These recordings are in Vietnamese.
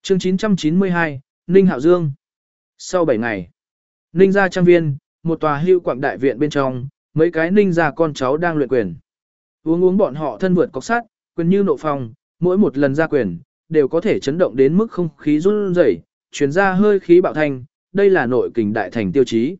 Chương 992, Ninh Hạo Dương. Sau 7 ngày, Ninh gia trang viên, một tòa hưu quạng đại viện bên trong, mấy cái Ninh gia con cháu đang luyện quyền. Uống bọn họ thân vượt cọc sắt, quyền như nộ phong, mỗi một lần ra quyền, đều có thể chấn động đến mức không khí run rẩy, truyền ra hơi khí bạo thanh, đây là nội kình đại thành tiêu chí.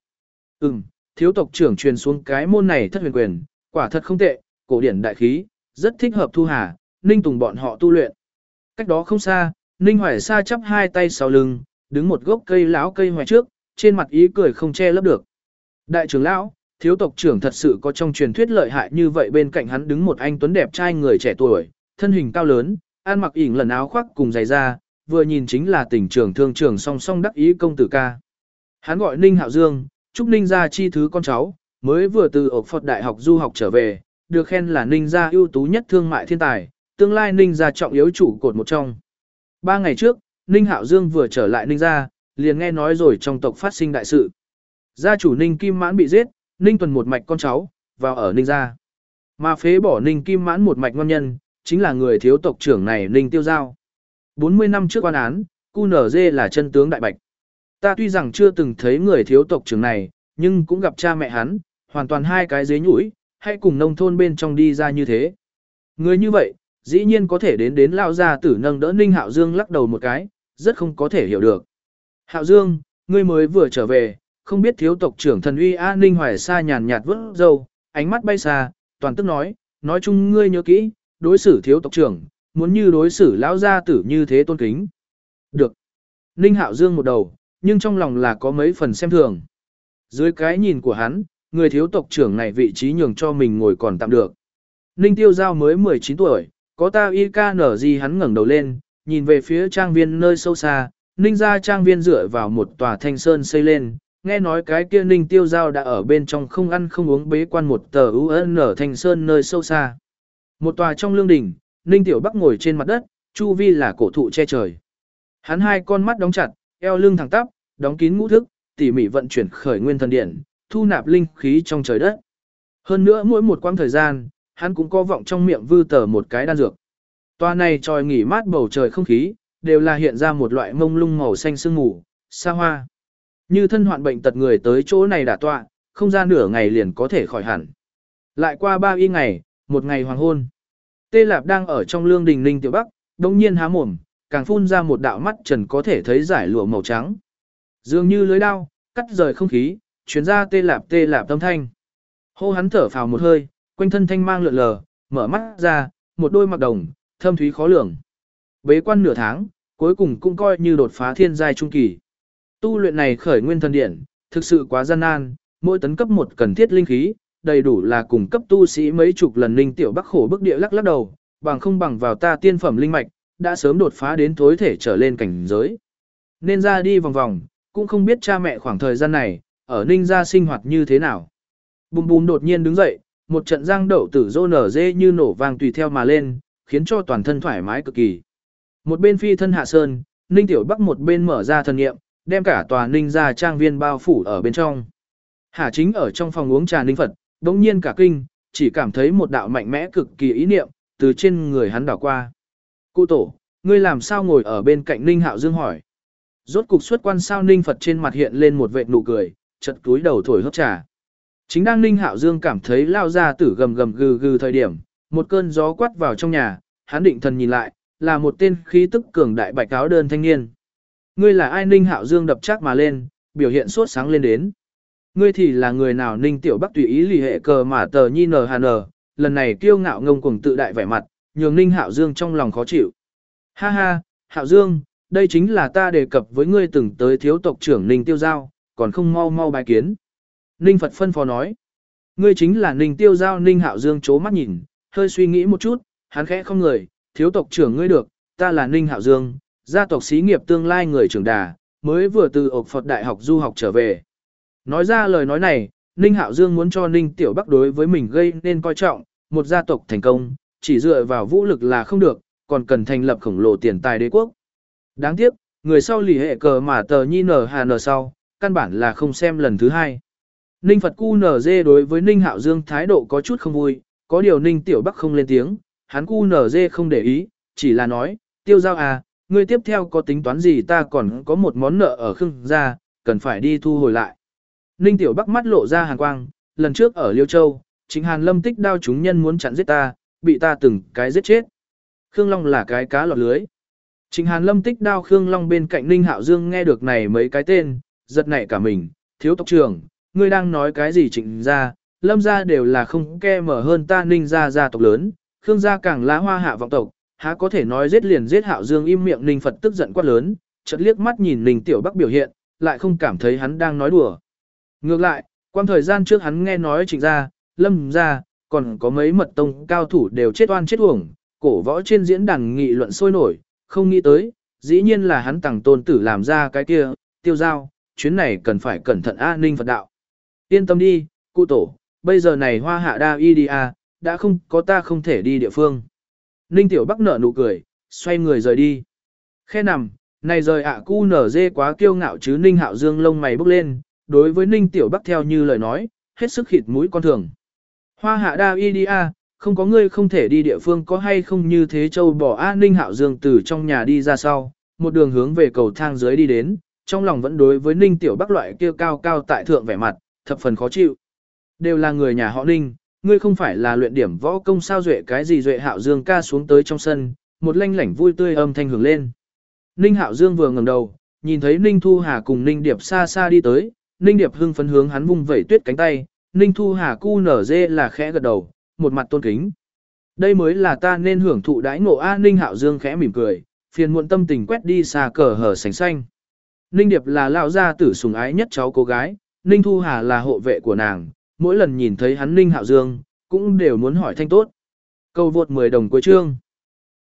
Thiếu tộc trưởng truyền xuống cái môn này thất huyền quyền, quả thật không tệ, cổ điển đại khí, rất thích hợp Thu Hà, Ninh Tùng bọn họ tu luyện. Cách đó không xa, Ninh Hoài Sa chắp hai tay sau lưng, đứng một gốc cây lão cây hoài trước, trên mặt ý cười không che lấp được. Đại trưởng lão, thiếu tộc trưởng thật sự có trong truyền thuyết lợi hại như vậy, bên cạnh hắn đứng một anh tuấn đẹp trai người trẻ tuổi, thân hình cao lớn, ăn mặc ỉn lần áo khoác cùng giày da, vừa nhìn chính là tỉnh trưởng thương trưởng song song đắc ý công tử ca. Hắn gọi Ninh Hạo Dương, chúc Ninh gia chi thứ con cháu, mới vừa từ ộc Phật Đại học du học trở về, được khen là Ninh gia ưu tú nhất thương mại thiên tài, tương lai Ninh gia trọng yếu chủ cột một trong. 3 ngày trước, Ninh Hạo Dương vừa trở lại Ninh gia, liền nghe nói rồi trong tộc phát sinh đại sự. Gia chủ Ninh Kim Mãn bị giết, Ninh Tuần một mạch con cháu, vào ở Ninh gia. Mà phế bỏ Ninh Kim Mãn một mạch ngon nhân, chính là người thiếu tộc trưởng này Ninh Tiêu Giao. 40 năm trước quan án, QNZ là chân tướng đại bạch. Ta tuy rằng chưa từng thấy người thiếu tộc trưởng này, nhưng cũng gặp cha mẹ hắn, hoàn toàn hai cái dế nhũi, hay cùng nông thôn bên trong đi ra như thế. Người như vậy, dĩ nhiên có thể đến lao gia tử nâng đỡ. Ninh Hạo Dương lắc đầu một cái, rất không có thể hiểu được. Hạo Dương, ngươi mới vừa trở về, không biết thiếu tộc trưởng thần uy A. Ninh Hoài Sa nhàn nhạt vớt râu, ánh mắt bay xa, toàn tức nói chung ngươi nhớ kỹ, đối xử thiếu tộc trưởng, muốn như đối xử lão gia tử như thế tôn kính. Được. Ninh Hạo Dương một đầu, nhưng trong lòng là có mấy phần xem thường. Dưới cái nhìn của hắn, người thiếu tộc trưởng này vị trí nhường cho mình ngồi còn tạm được. Ninh Tiêu Giao mới 19 tuổi, có ta y ca nở gì, hắn ngẩng đầu lên, nhìn về phía trang viên nơi sâu xa, Ninh gia trang viên dựa vào một tòa thanh sơn xây lên, nghe nói cái kia Ninh Tiêu Giao đã ở bên trong không ăn không uống bế quan một tờ UN ở thanh sơn nơi sâu xa. Một tòa trong lương đình, Ninh Tiểu Bắc ngồi trên mặt đất, chu vi là cổ thụ che trời. Hắn hai con mắt đóng chặt, eo lưng thẳng tắp, đóng kín ngũ thức, tỉ mỉ vận chuyển khởi nguyên thần điện, thu nạp linh khí trong trời đất. Hơn nữa mỗi một quãng thời gian, hắn cũng có vọng trong miệng vư tờ một cái đan dược. Tòa này tròi nghỉ mát bầu trời không khí, đều là hiện ra một loại mông lung màu xanh sương mù, xa hoa. Như thân hoạn bệnh tật người tới chỗ này đả tọa, không ra nửa ngày liền có thể khỏi hẳn. Lại qua 3 y ngày, một ngày hoàng hôn. Tê Lạp đang ở trong lương đình Ninh Tiểu Bắc, đông nhiên há mồm, càng phun ra một đạo mắt trần có thể thấy giải lụa màu trắng. Dường như lưới đao, cắt rời không khí, chuyển ra tê lạp âm thanh. Hô hắn thở phào một hơi, quanh thân thanh mang lượn lờ, mở mắt ra, một đôi mặc đồng, thâm thúy khó lường. Bế quan nửa tháng, cuối cùng cũng coi như đột phá thiên giai trung kỳ. Tu luyện này khởi nguyên thần điện, thực sự quá gian nan, mỗi tấn cấp một cần thiết linh khí, đầy đủ là cùng cấp tu sĩ mấy chục lần. Ninh Tiểu Bắc khổ bức địa lắc đầu, bằng không bằng vào ta tiên phẩm linh mạch, đã sớm đột phá đến tối thể trở lên cảnh giới. Nên ra đi vòng vòng, cũng không biết cha mẹ khoảng thời gian này, ở Ninh gia sinh hoạt như thế nào. Bùm bùm đột nhiên đứng dậy, một trận giang đậu tử rô nở dê như nổ vang tùy theo mà lên, khiến cho toàn thân thoải mái cực kỳ. Một bên phi thân hạ sơn, Ninh Tiểu Bắc một bên mở ra thần nghiệm, đem cả tòa Ninh gia trang viên bao phủ ở bên trong. Hà chính ở trong phòng uống trà Ninh Phật, đống nhiên cả kinh, chỉ cảm thấy một đạo mạnh mẽ cực kỳ ý niệm, từ trên người hắn đảo qua. Cụ tổ, ngươi làm sao ngồi ở bên cạnh? Ninh Hạo Dương hỏi. Rốt cục xuất quan sao? Ninh Phật trên mặt hiện lên một vệt nụ cười, chợt túi đầu thổi hớp trà. Chính đang Ninh Hạo Dương cảm thấy lao ra tử gầm gầm gừ gừ thời điểm, một cơn gió quát vào trong nhà, hắn định thần nhìn lại, là một tên khí tức cường đại bạch áo đơn thanh niên. Ngươi là ai? Ninh Hạo Dương đập chắc mà lên, biểu hiện sốt sáng lên đến. Ngươi thì là người nào? Ninh Tiểu Bắc tùy ý lì hệ cờ mà tờ nhi nờ hà nờ, lần này kiêu ngạo ngông cuồng tự đại vẻ mặt, nhường Ninh Hạo Dương trong lòng khó chịu. Ha ha, Hạo Dương, đây chính là ta đề cập với ngươi từng tới thiếu tộc trưởng Ninh Tiêu Giao, còn không mau mau bái kiến. Ninh Phật phân phó nói. Ngươi chính là Ninh Tiêu Giao. Ninh Hạo Dương chố mắt nhìn, hơi suy nghĩ một chút, hắn khẽ không người, thiếu tộc trưởng ngươi được, ta là Ninh Hạo Dương, gia tộc xí nghiệp tương lai người trưởng đà, mới vừa từ ộc Phật Đại học du học trở về. Nói ra lời nói này, Ninh Hạo Dương muốn cho Ninh Tiểu Bắc đối với mình gây nên coi trọng, một gia tộc thành công, chỉ dựa vào vũ lực là không được, còn cần thành lập khổng lồ tiền tài đế quốc. Đáng tiếc, người sau lì hệ cờ mà tờ nhi nở hà nở sau, căn bản là không xem lần thứ hai. Ninh Phật QNZ đối với Ninh Hạo Dương thái độ có chút không vui, có điều Ninh Tiểu Bắc không lên tiếng, hắn QNZ không để ý, chỉ là nói, Tiêu Giao à, ngươi tiếp theo có tính toán gì, ta còn có một món nợ ở Khương gia, cần phải đi thu hồi lại. Ninh Tiểu Bắc mắt lộ ra hàn quang, lần trước ở Liêu Châu, Trịnh Hàn Lâm tích đao chúng nhân muốn chặn giết ta, bị ta từng cái giết chết. Khương Long là cái cá lọt lưới. Trịnh Hàn Lâm tích đao Khương Long bên cạnh Ninh Hạo Dương nghe được này mấy cái tên, giật nảy cả mình, thiếu tộc trưởng, ngươi đang nói cái gì Trịnh gia, Lâm gia đều là không ke mở hơn ta Ninh gia gia tộc lớn, Khương gia càng lá hoa hạ vọng tộc, há có thể nói giết liền giết. Hạo Dương im miệng. Ninh Phật tức giận quát lớn, chợt liếc mắt nhìn Ninh Tiểu Bắc biểu hiện, lại không cảm thấy hắn đang nói đùa. Ngược lại, quang thời gian trước hắn nghe nói Trịnh gia, Lâm gia, còn có mấy mật tông cao thủ đều chết oan chết uổng, cổ võ trên diễn đàn nghị luận sôi nổi, không nghĩ tới, dĩ nhiên là hắn tàng tôn tử làm ra cái kia, Tiêu Giao, chuyến này cần phải cẩn thận a. Ninh Phật đạo. Yên tâm đi, cụ tổ, bây giờ này hoa hạ đa y đi a, đã không có ta không thể đi địa phương. Ninh Tiểu Bắc nở nụ cười, xoay người rời đi. Khe nằm, này rời ạ cu nở dê quá kiêu ngạo chứ. Ninh Hạo Dương lông mày bốc lên, đối với Ninh Tiểu Bắc theo như lời nói, hết sức khịt mũi con thường. Hoa hạ đa y đi a, không có ngươi không thể đi địa phương có hay không như thế châu bỏ a. Ninh Hạo Dương từ trong nhà đi ra sau, một đường hướng về cầu thang dưới đi đến, trong lòng vẫn đối với Ninh Tiểu Bắc loại kia cao cao tại thượng vẻ mặt, thập phần khó chịu. Đều là người nhà họ Ninh, ngươi không phải là luyện điểm võ công sao duệ cái gì duệ. Hạo Dương ca xuống tới trong sân, một lanh lảnh vui tươi âm thanh hưởng lên. Ninh Hạo Dương vừa ngẩng đầu, nhìn thấy Ninh Thu Hà cùng Ninh Điệp xa xa đi tới, Ninh Điệp hưng phấn hướng hắn vung vẩy tuyết cánh tay, Ninh Thu Hà cu nở dê là khẽ gật đầu, một mặt tôn kính. Đây mới là ta nên hưởng thụ đãi ngộ a. Ninh Hạo Dương khẽ mỉm cười, phiền muộn tâm tình quét đi xa cờ hở sành xanh. Ninh Điệp là lão gia tử sủng ái nhất cháu cô gái, Ninh Thu Hà là hộ vệ của nàng, mỗi lần nhìn thấy hắn Ninh Hạo Dương, cũng đều muốn hỏi thanh tốt. Cầu vượt 10 đồng cuối chương.